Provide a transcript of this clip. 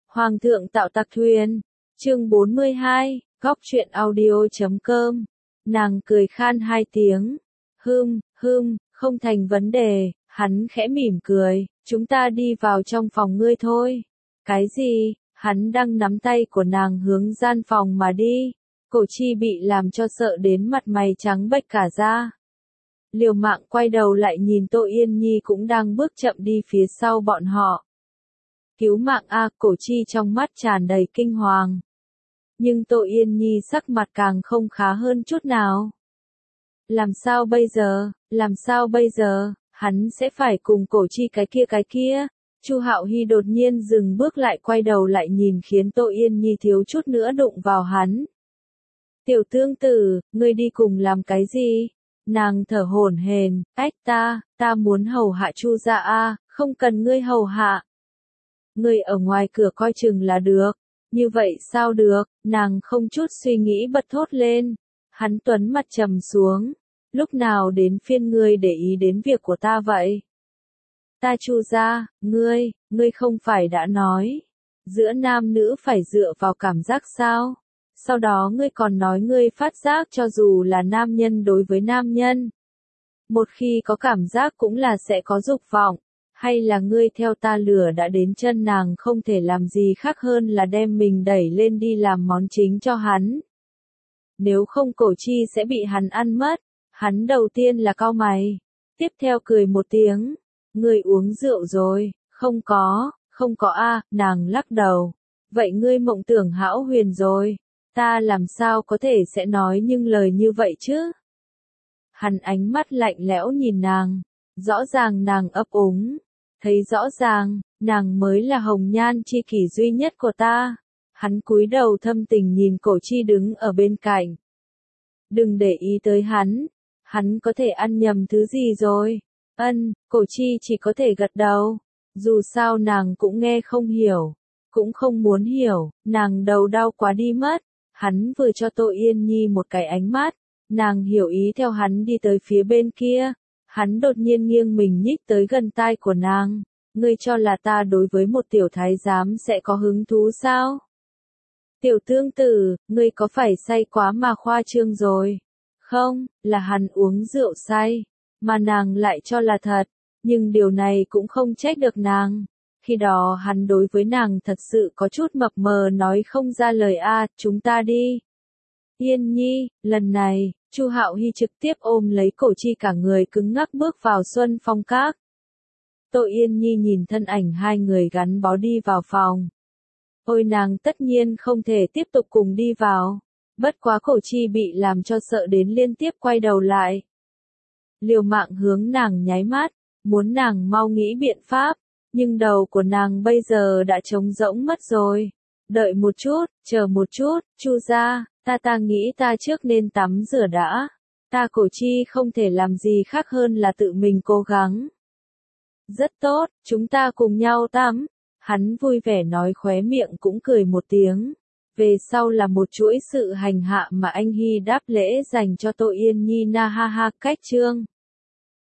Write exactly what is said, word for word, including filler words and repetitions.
Hoàng thượng tạo tặc thuyền. Chương bốn mươi hai, góc truyện audio chấm com. Nàng cười khan hai tiếng. Hừm, hừm, không thành vấn đề, hắn khẽ mỉm cười, chúng ta đi vào trong phòng ngươi thôi. Cái gì? Hắn đang nắm tay của nàng hướng gian phòng mà đi. Cổ Chi bị làm cho sợ đến mặt mày trắng bệch cả ra. Liều mạng quay đầu lại nhìn Tô Yên Nhi cũng đang bước chậm đi phía sau bọn họ. Cứu mạng a, Cổ Chi trong mắt tràn đầy kinh hoàng. Nhưng Tô Yên Nhi sắc mặt càng không khá hơn chút nào. Làm sao bây giờ, làm sao bây giờ, hắn sẽ phải cùng Cổ Chi cái kia cái kia. Chu Hạo Hy đột nhiên dừng bước lại quay đầu lại nhìn khiến Tô Yên Nhi thiếu chút nữa đụng vào hắn. Tiểu tương tử, ngươi đi cùng làm cái gì? Nàng thở hổn hển, ách ta, ta muốn hầu hạ Chu gia a, không cần ngươi hầu hạ. Ngươi ở ngoài cửa coi chừng là được. Như vậy sao được, nàng không chút suy nghĩ bật thốt lên. Hắn tuấn mặt trầm xuống. Lúc nào đến phiên ngươi để ý đến việc của ta vậy? Ta Chu gia, ngươi, ngươi không phải đã nói. Giữa nam nữ phải dựa vào cảm giác sao? Sau đó ngươi còn nói ngươi phát giác cho dù là nam nhân đối với nam nhân. Một khi có cảm giác cũng là sẽ có dục vọng. Hay là ngươi theo ta lửa đã đến chân nàng không thể làm gì khác hơn là đem mình đẩy lên đi làm món chính cho hắn. Nếu không Cổ Chi sẽ bị hắn ăn mất. Hắn đầu tiên là cau mày. Tiếp theo cười một tiếng. Ngươi uống rượu rồi, không có, không có a, nàng lắc đầu. Vậy ngươi mộng tưởng hão huyền rồi. Ta làm sao có thể sẽ nói những lời như vậy chứ? Hắn ánh mắt lạnh lẽo nhìn nàng. Rõ ràng nàng ấp úng. Thấy rõ ràng, nàng mới là hồng nhan chi kỷ duy nhất của ta. Hắn cúi đầu thâm tình nhìn Cổ Chi đứng ở bên cạnh. Đừng để ý tới hắn. Hắn có thể ăn nhầm thứ gì rồi? Ân, Cổ Chi chỉ có thể gật đầu. Dù sao nàng cũng nghe không hiểu. Cũng không muốn hiểu, nàng đầu đau quá đi mất. Hắn vừa cho Tô Yên Nhi một cái ánh mắt. Nàng hiểu ý theo hắn đi tới phía bên kia. Hắn đột nhiên nghiêng mình nhích tới gần tai của nàng. Ngươi cho là ta đối với một tiểu thái giám sẽ có hứng thú sao? Tiểu tương tử, ngươi có phải say quá mà khoa trương rồi? Không, là hắn uống rượu say. Mà nàng lại cho là thật. Nhưng điều này cũng không trách được nàng. Khi đó hắn đối với nàng thật sự có chút mập mờ nói không ra lời a, chúng ta đi. Yên Nhi, lần này, Chu Hạo Hy trực tiếp ôm lấy Cổ Chi cả người cứng ngắc bước vào Xuân Phong Các. Tô Yên Nhi nhìn thân ảnh hai người gắn bó đi vào phòng. Ôi nàng tất nhiên không thể tiếp tục cùng đi vào. Bất quá Cổ Chi bị làm cho sợ đến liên tiếp quay đầu lại. Liều mạng hướng nàng nháy mắt, muốn nàng mau nghĩ biện pháp. Nhưng đầu của nàng bây giờ đã trống rỗng mất rồi. Đợi một chút, chờ một chút, Chu gia, ta ta nghĩ ta trước nên tắm rửa đã. Ta Cổ Chi không thể làm gì khác hơn là tự mình cố gắng. Rất tốt, chúng ta cùng nhau tắm. Hắn vui vẻ nói khóe miệng cũng cười một tiếng. Về sau là một chuỗi sự hành hạ mà anh Hy đáp lễ dành cho Tô Yên Nhi na ha ha cách chương.